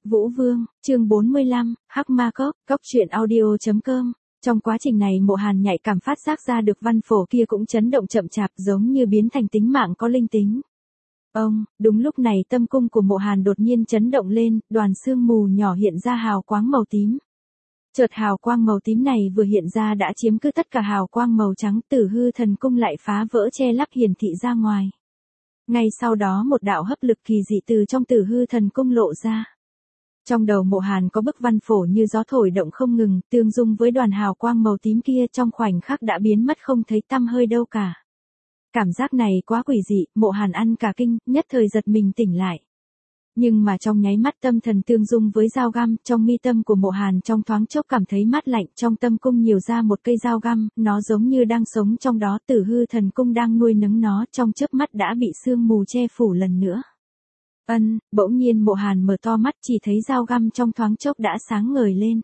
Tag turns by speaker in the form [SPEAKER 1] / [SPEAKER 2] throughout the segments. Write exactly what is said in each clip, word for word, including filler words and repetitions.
[SPEAKER 1] Vũ Vương, chương bốn mươi lăm, Hắc Ma Cốc, cốc truyện audio chấm com. Trong quá trình này Mộ Hàn nhạy cảm phát giác ra được văn phổ kia cũng chấn động chậm chạp giống như biến thành tính mạng có linh tính. Ông, đúng lúc này tâm cung của Mộ Hàn đột nhiên chấn động lên, đoàn sương mù nhỏ hiện ra hào quang màu tím. Chợt hào quang màu tím này vừa hiện ra đã chiếm cứ tất cả hào quang màu trắng, Tử Hư Thần Cung lại phá vỡ che lắp hiển thị ra ngoài. Ngay sau đó một đạo hấp lực kỳ dị từ trong Tử Hư Thần Cung lộ ra. Trong đầu Mộ Hàn có bức văn phổ như gió thổi động không ngừng, tương dung với đoàn hào quang màu tím kia trong khoảnh khắc đã biến mất không thấy tăm hơi đâu cả. Cảm giác này quá quỷ dị, Mộ Hàn ăn cả kinh, nhất thời giật mình tỉnh lại. Nhưng mà trong nháy mắt tâm thần tương dung với dao găm, trong mi tâm của Mộ Hàn trong thoáng chốc cảm thấy mát lạnh, trong tâm cung nhiều ra một cây dao găm, nó giống như đang sống trong đó, Tử Hư Thần Cung đang nuôi nấng nó, trong chớp mắt đã bị sương mù che phủ lần nữa. Ân, bỗng nhiên Mộ Hàn mở to mắt chỉ thấy dao găm trong thoáng chốc đã sáng ngời lên.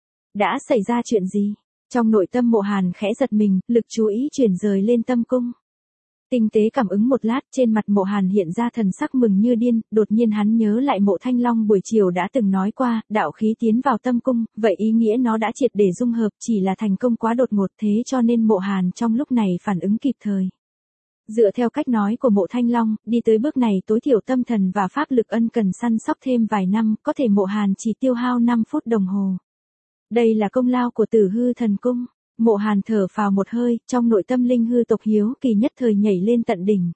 [SPEAKER 1] Đã xảy ra chuyện gì? Trong nội tâm Mộ Hàn khẽ giật mình, lực chú ý chuyển rời lên tâm cung. Tinh tế cảm ứng một lát, trên mặt Mộ Hàn hiện ra thần sắc mừng như điên, đột nhiên hắn nhớ lại Mộ Thanh Long buổi chiều đã từng nói qua, đạo khí tiến vào tâm cung, vậy ý nghĩa nó đã triệt để dung hợp, chỉ là thành công quá đột ngột, thế cho nên Mộ Hàn trong lúc này phản ứng kịp thời. Dựa theo cách nói của Mộ Thanh Long, đi tới bước này tối thiểu tâm thần và pháp lực ân cần săn sóc thêm vài năm, có thể Mộ Hàn chỉ tiêu hao năm phút đồng hồ. Đây là công lao của Tử Hư Thần Cung. Mộ Hàn thở phào một hơi, trong nội tâm linh hư tộc hiếu kỳ nhất thời nhảy lên tận đỉnh.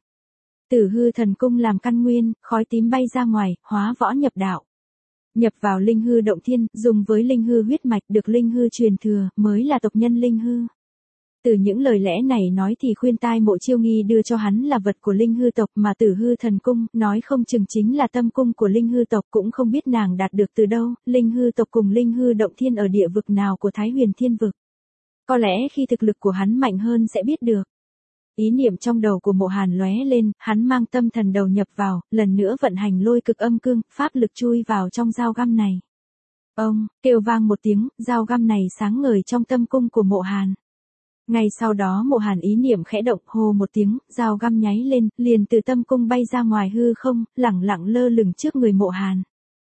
[SPEAKER 1] Tử Hư Thần Cung làm căn nguyên, khói tím bay ra ngoài, hóa võ nhập đạo. Nhập vào linh hư động thiên, dùng với linh hư huyết mạch được linh hư truyền thừa, mới là tộc nhân linh hư. Từ những lời lẽ này nói thì khuyên tai Mộ Chiêu Nghi đưa cho hắn là vật của linh hư tộc, mà Tử Hư Thần Cung, nói không chừng chính là tâm cung của linh hư tộc, cũng không biết nàng đạt được từ đâu, linh hư tộc cùng linh hư động thiên ở địa vực nào của Thái Huyền Thiên Vực. Có lẽ khi thực lực của hắn mạnh hơn sẽ biết được. Ý niệm trong đầu của Mộ Hàn lóe lên, hắn mang tâm thần đầu nhập vào, lần nữa vận hành lôi cực âm cương, pháp lực chui vào trong dao găm này. Ông, kêu vang một tiếng, dao găm này sáng ngời trong tâm cung của Mộ Hàn. Ngay sau đó Mộ Hàn ý niệm khẽ động, hô một tiếng, dao găm nháy lên, liền từ tâm cung bay ra ngoài hư không, lẳng lặng lơ lửng trước người Mộ Hàn.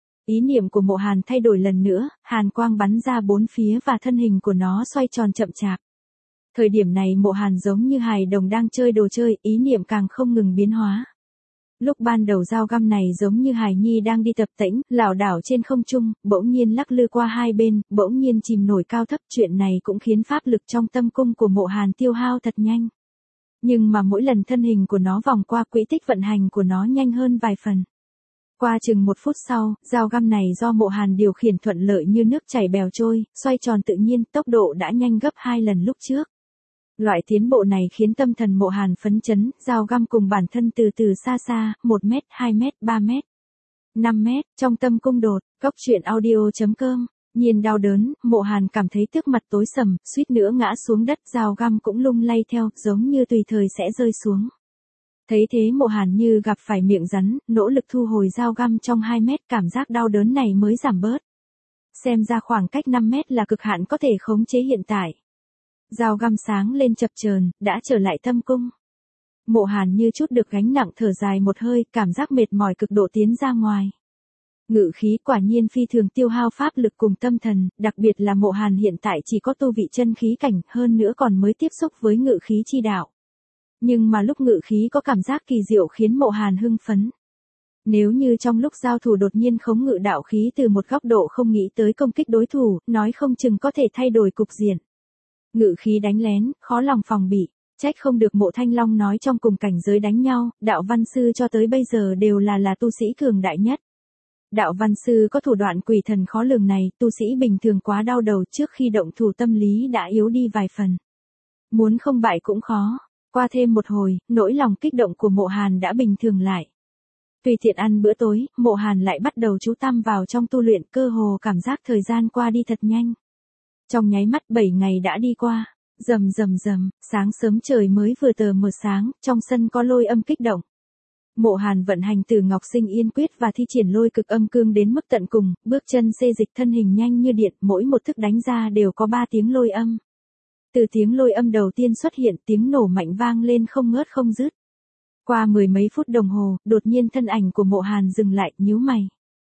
[SPEAKER 1] Ý niệm của Mộ Hàn thay đổi lần nữa, hàn quang bắn ra bốn phía và thân hình của nó xoay tròn chậm chạp. Thời điểm này Mộ Hàn giống như hài đồng đang chơi đồ chơi, ý niệm càng không ngừng biến hóa. Lúc ban đầu dao găm này giống như hài nhi đang đi tập tễnh, lảo đảo trên không trung, bỗng nhiên lắc lư qua hai bên, bỗng nhiên chìm nổi cao thấp, chuyện này cũng khiến pháp lực trong tâm cung của Mộ Hàn tiêu hao thật nhanh. Nhưng mà mỗi lần thân hình của nó vòng qua, quỹ tích vận hành của nó nhanh hơn vài phần. Qua chừng một phút sau, dao găm này do Mộ Hàn điều khiển thuận lợi như nước chảy bèo trôi, xoay tròn tự nhiên, tốc độ đã nhanh gấp hai lần lúc trước. Loại tiến bộ này khiến tâm thần Mộ Hàn phấn chấn, dao găm cùng bản thân từ từ xa xa, một mét, hai mét, ba mét, năm mét, trong tâm cung đột, cốc truyện audio chấm com. Nhìn đau đớn, Mộ Hàn cảm thấy tước mặt tối sầm, suýt nữa ngã xuống đất, dao găm cũng lung lay theo, giống như tùy thời sẽ rơi xuống. Thấy thế Mộ Hàn như gặp phải miệng rắn, nỗ lực thu hồi dao găm trong hai mét, cảm giác đau đớn này mới giảm bớt. Xem ra khoảng cách năm mét là cực hạn có thể khống chế hiện tại. Dao găm sáng lên chập chờn, đã trở lại tâm cung. Mộ Hàn như chút được gánh nặng thở dài một hơi, cảm giác mệt mỏi cực độ tiến ra ngoài. Ngự khí quả nhiên phi thường tiêu hao pháp lực cùng tâm thần, đặc biệt là Mộ Hàn hiện tại chỉ có tu vị chân khí cảnh, hơn nữa còn mới tiếp xúc với ngự khí chi đạo. Nhưng mà lúc ngự khí có cảm giác kỳ diệu khiến Mộ Hàn hưng phấn. Nếu như trong lúc giao thủ đột nhiên khống ngự đạo khí từ một góc độ không nghĩ tới công kích đối thủ, nói không chừng có thể thay đổi cục diện. Ngự khí đánh lén, khó lòng phòng bị, trách không được Mộ Thanh Long nói trong cùng cảnh giới đánh nhau, đạo văn sư cho tới bây giờ đều là là tu sĩ cường đại nhất. Đạo văn sư có thủ đoạn quỷ thần khó lường này, tu sĩ bình thường quá đau đầu, trước khi động thủ tâm lý đã yếu đi vài phần. Muốn không bại cũng khó. Qua thêm một hồi, nỗi lòng kích động của Mộ Hàn đã bình thường lại. Tùy tiện ăn bữa tối, Mộ Hàn lại bắt đầu chú tâm vào trong tu luyện, cơ hồ cảm giác thời gian qua đi thật nhanh. Trong nháy mắt bảy ngày đã đi qua, rầm rầm rầm, sáng sớm trời mới vừa tờ mờ sáng, trong sân có lôi âm kích động. Mộ Hàn vận hành Tử Ngọc Sinh Yên Quyết và thi triển lôi cực âm cương đến mức tận cùng, bước chân xê dịch thân hình nhanh như điện, mỗi một thức đánh ra đều có ba tiếng lôi âm. Từ tiếng lôi âm đầu tiên xuất hiện, tiếng nổ mạnh vang lên không ngớt không dứt. Qua mười mấy phút đồng hồ, đột nhiên thân ảnh của Mộ Hàn dừng lại, nhíu mày.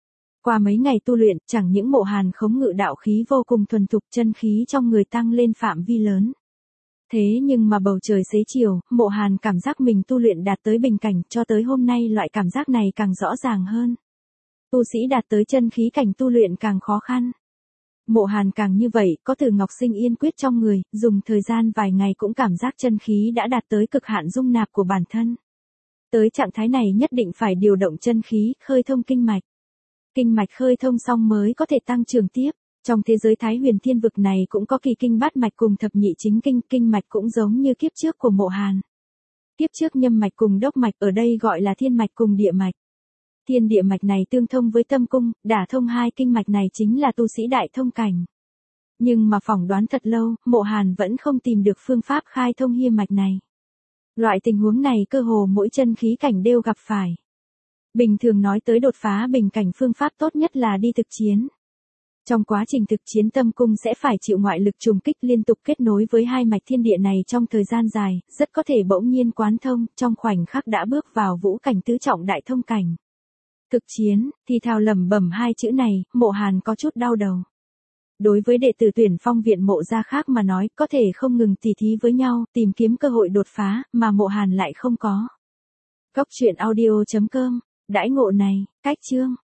[SPEAKER 1] Qua mấy ngày tu luyện, chẳng những Mộ Hàn khống ngự đạo khí vô cùng thuần thục, chân khí trong người tăng lên phạm vi lớn. Thế nhưng mà bầu trời xế chiều, Mộ Hàn cảm giác mình tu luyện đạt tới bình cảnh, cho tới hôm nay loại cảm giác này càng rõ ràng hơn. Tu sĩ đạt tới chân khí cảnh tu luyện càng khó khăn. Mộ Hàn càng như vậy, có Từ Ngọc Sinh Yên quyết trong người, dùng thời gian vài ngày cũng cảm giác chân khí đã đạt tới cực hạn dung nạp của bản thân. Tới trạng thái này nhất định phải điều động chân khí, khơi thông kinh mạch. Kinh mạch khơi thông xong mới có thể tăng trưởng tiếp. Trong thế giới Thái Huyền Thiên Vực này cũng có kỳ kinh bát mạch cùng thập nhị chính kinh, kinh mạch cũng giống như kiếp trước của Mộ Hàn. Kiếp trước nhâm mạch cùng đốc mạch, ở đây gọi là thiên mạch cùng địa mạch. Thiên địa mạch này tương thông với tâm cung, đả thông hai kinh mạch này chính là tu sĩ đại thông cảnh. Nhưng mà phỏng đoán thật lâu, Mộ Hàn vẫn không tìm được phương pháp khai thông hiê mạch này. Loại tình huống này cơ hồ mỗi chân khí cảnh đều gặp phải. Bình thường nói tới đột phá bình cảnh, phương pháp tốt nhất là đi thực chiến. Trong quá trình thực chiến tâm cung sẽ phải chịu ngoại lực trùng kích liên tục kết nối với hai mạch thiên địa này trong thời gian dài, rất có thể bỗng nhiên quán thông, trong khoảnh khắc đã bước vào vũ cảnh tứ trọng đại thông cảnh. Thực chiến, thì thào lẩm bẩm hai chữ này, Mộ Hàn có chút đau đầu. Đối với đệ tử tuyển phong viện Mộ gia khác mà nói, có thể không ngừng tỉ thí với nhau, tìm kiếm cơ hội đột phá, mà Mộ Hàn lại không có. Cốc truyện audio chấm com, đãi ngộ này, cách chương.